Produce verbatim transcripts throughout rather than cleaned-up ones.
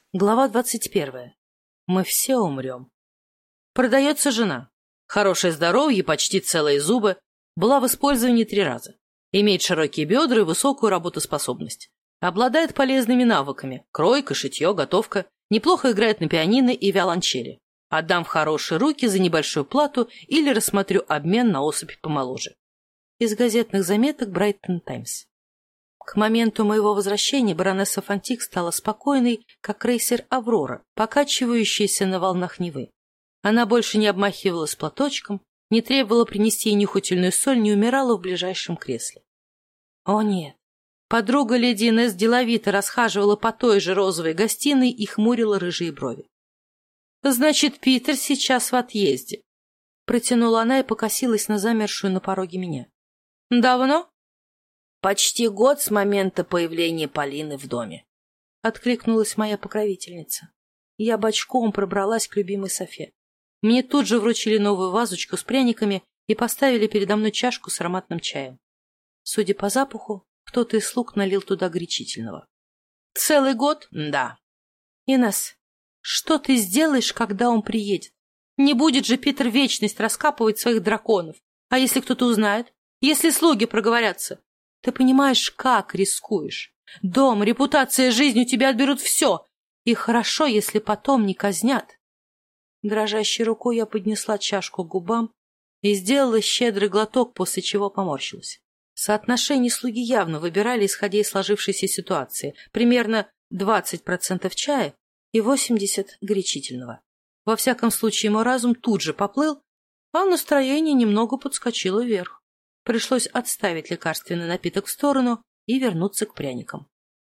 Глава двадцать первая. Мы все умрем. Продается жена. Хорошее здоровье, почти целые зубы. Была в использовании три раза. Имеет широкие бедра и высокую работоспособность. Обладает полезными навыками. Кройка, шитье, готовка. Неплохо играет на пианино и виолончели. Отдам в хорошие руки за небольшую плату или рассмотрю обмен на особь помоложе. Из газетных заметок Брайтон Таймс. К моменту моего возвращения баронесса Фонтик стала спокойной, как крейсер «Аврора», покачивающаяся на волнах Невы. Она больше не обмахивалась платочком, не требовала принести ей нюхательную соль, не умирала в ближайшем кресле. О нет! Подруга леди Инесс деловито расхаживала по той же розовой гостиной и хмурила рыжие брови. «Значит, Питер сейчас в отъезде», — протянула она и покосилась на замершую на пороге меня. «Давно?» «Почти год с момента появления Полины в доме», — откликнулась моя покровительница. Я бочком пробралась к любимой Софе. Мне тут же вручили новую вазочку с пряниками и поставили передо мной чашку с ароматным чаем. Судя по запаху, кто-то из слуг налил туда горячительного. «Целый год?» «Да». «Инесс, что ты сделаешь, когда он приедет? Не будет же Питер вечность раскапывать своих драконов. А если кто-то узнает? Если слуги проговорятся? Ты понимаешь, как рискуешь? Дом, репутация, жизнь, у тебя отберут все. И хорошо, если потом не казнят». Дрожащей рукой я поднесла чашку к губам и сделала щедрый глоток, после чего поморщилась. Соотношение слуги явно выбирали, исходя из сложившейся ситуации. Примерно двадцать процентов чая и восемьдесят процентов горячительного. Во всяком случае, мой разум тут же поплыл, а настроение немного подскочило вверх. Пришлось отставить лекарственный напиток в сторону и вернуться к пряникам.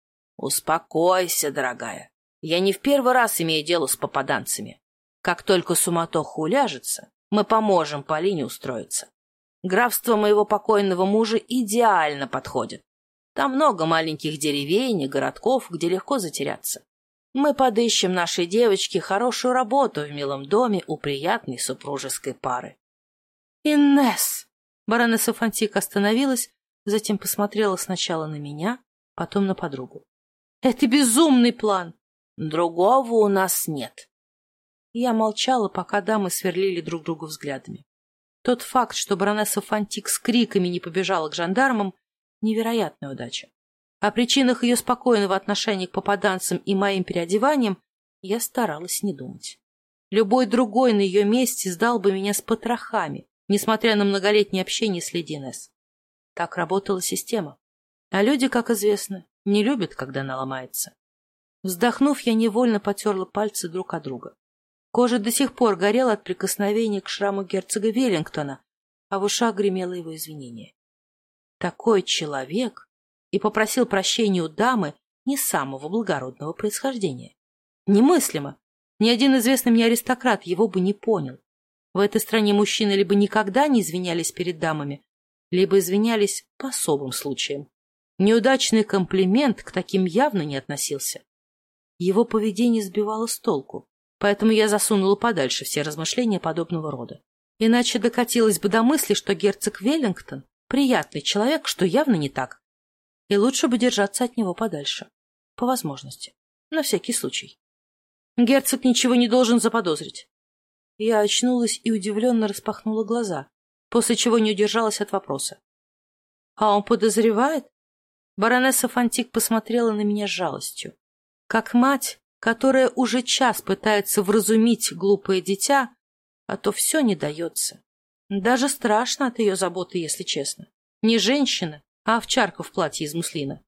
«Успокойся, дорогая. Я не в первый раз имею дело с попаданцами. Как только суматоха уляжется, мы поможем Полине устроиться. Графство моего покойного мужа идеально подходит. Там много маленьких деревень и городков, где легко затеряться. Мы подыщем нашей девочке хорошую работу в милом доме у приятной супружеской пары». «Инесс!» Баронесса Фонтик остановилась, затем посмотрела сначала на меня, потом на подругу. «Это безумный план!» «Другого у нас нет». Я молчала, пока дамы сверлили друг друга взглядами. Тот факт, что баронесса Фонтик с криками не побежала к жандармам, невероятная удача. О причинах ее спокойного отношения к попаданцам и моим переодеваниям я старалась не думать. Любой другой на ее месте сдал бы меня с потрохами, несмотря на многолетнее общение с леди Инесс. Так работала система. А люди, как известно, не любят, когда она ломается. Вздохнув, я невольно потерла пальцы друг от друга. Кожа до сих пор горела от прикосновения к шраму герцога Веллингтона, а в ушах гремело его извинение. Такой человек и попросил прощения у дамы не самого благородного происхождения. Немыслимо. Ни один известный мне аристократ его бы не понял. В этой стране мужчины либо никогда не извинялись перед дамами, либо извинялись по особым случаям. Неудачный комплимент к таким явно не относился. Его поведение сбивало с толку, поэтому я засунула подальше все размышления подобного рода. Иначе докатилась бы до мысли, что герцог Веллингтон — приятный человек, что явно не так. И лучше бы держаться от него подальше. По возможности. На всякий случай. Герцог ничего не должен заподозрить. Я очнулась и удивленно распахнула глаза, после чего не удержалась от вопроса. «А он подозревает?» Баронесса Фонтик посмотрела на меня с жалостью. Как мать, которая уже час пытается вразумить глупое дитя, а то все не дается. Даже страшно от ее заботы, если честно. Не женщина, а овчарка в платье из муслина.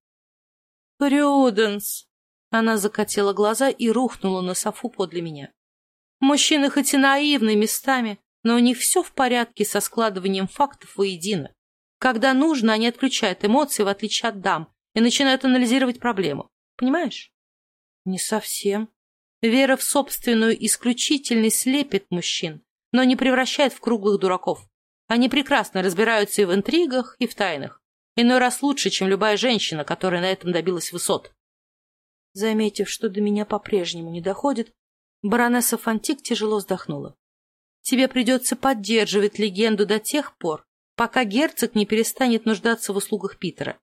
«Прюденс!» Она закатила глаза и рухнула на софу подле меня. Мужчины хоть и наивны местами, но у них все в порядке со складыванием фактов воедино. Когда нужно, они отключают эмоции, в отличие от дам, и начинают анализировать проблему. Понимаешь? Не совсем. Вера в собственную исключительность слепит мужчин, но не превращает в круглых дураков. Они прекрасно разбираются и в интригах, и в тайнах. Иной раз лучше, чем любая женщина, которая на этом добилась высот. Заметив, что до меня по-прежнему не доходит, баронесса Фонтик тяжело вздохнула. Тебе придется поддерживать легенду до тех пор, пока герцог не перестанет нуждаться в услугах Питера.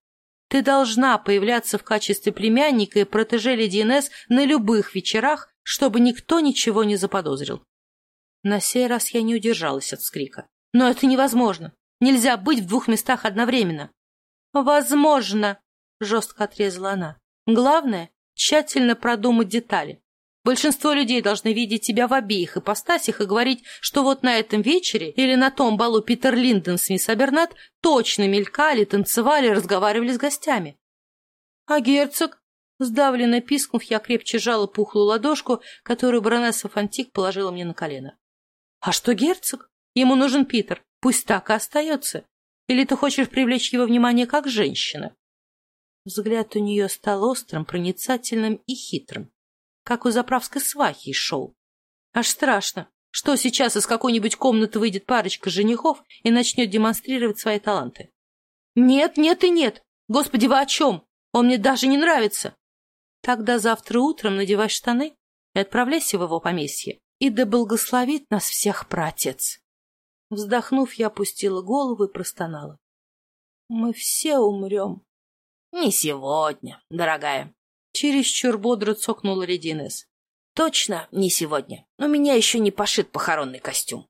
Ты должна появляться в качестве племянника и протеже леди Инесс на любых вечерах, чтобы никто ничего не заподозрил. На сей раз я не удержалась от вскрика. Но это невозможно. Нельзя быть в двух местах одновременно. Возможно, жестко отрезала она. Главное, тщательно продумать детали. Большинство людей должны видеть тебя в обеих ипостасях и говорить, что вот на этом вечере или на том балу Питер Линден с мисс Абернат точно мелькали, танцевали, разговаривали с гостями. А герцог? Сдавленно пискнув, я крепче сжала пухлую ладошку, которую баронесса Фантик положила мне на колено. А что герцог? Ему нужен Питер. Пусть так и остается. Или ты хочешь привлечь его внимание как женщина? Взгляд у нее стал острым, проницательным и хитрым, как у заправской свахи из шоу. Аж страшно, что сейчас из какой-нибудь комнаты выйдет парочка женихов и начнет демонстрировать свои таланты. Нет, нет и нет. Господи, вы о чем? Он мне даже не нравится. Тогда завтра утром надевай штаны и отправляйся в его поместье. И да благословит нас всех праотец. Вздохнув, я опустила голову и простонала. Мы все умрем. Не сегодня, дорогая. Чересчур бодро цокнула леди Инесс. Точно не сегодня. У меня еще не пошит похоронный костюм.